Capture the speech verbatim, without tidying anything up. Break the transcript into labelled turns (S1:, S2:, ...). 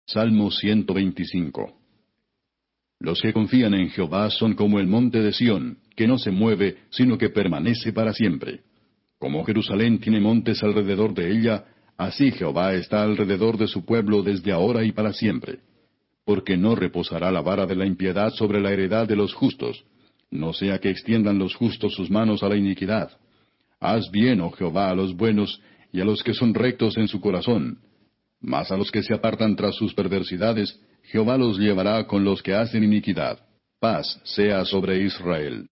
S1: Salmo ciento veinticinco. Los que confían en Jehová son como el monte de Sión, que no se mueve, sino que permanece para siempre. Como Jerusalén tiene montes alrededor de ella, así Jehová está alrededor de su pueblo desde ahora y para siempre. Porque no reposará la vara de la impiedad sobre la heredad de los justos, no sea que extiendan los justos sus manos a la iniquidad. Haz bien, oh Jehová, a los buenos, y a los que son rectos en su corazón. Mas a los que se apartan tras sus perversidades, Jehová los llevará con los que hacen iniquidad. Paz sea sobre Israel.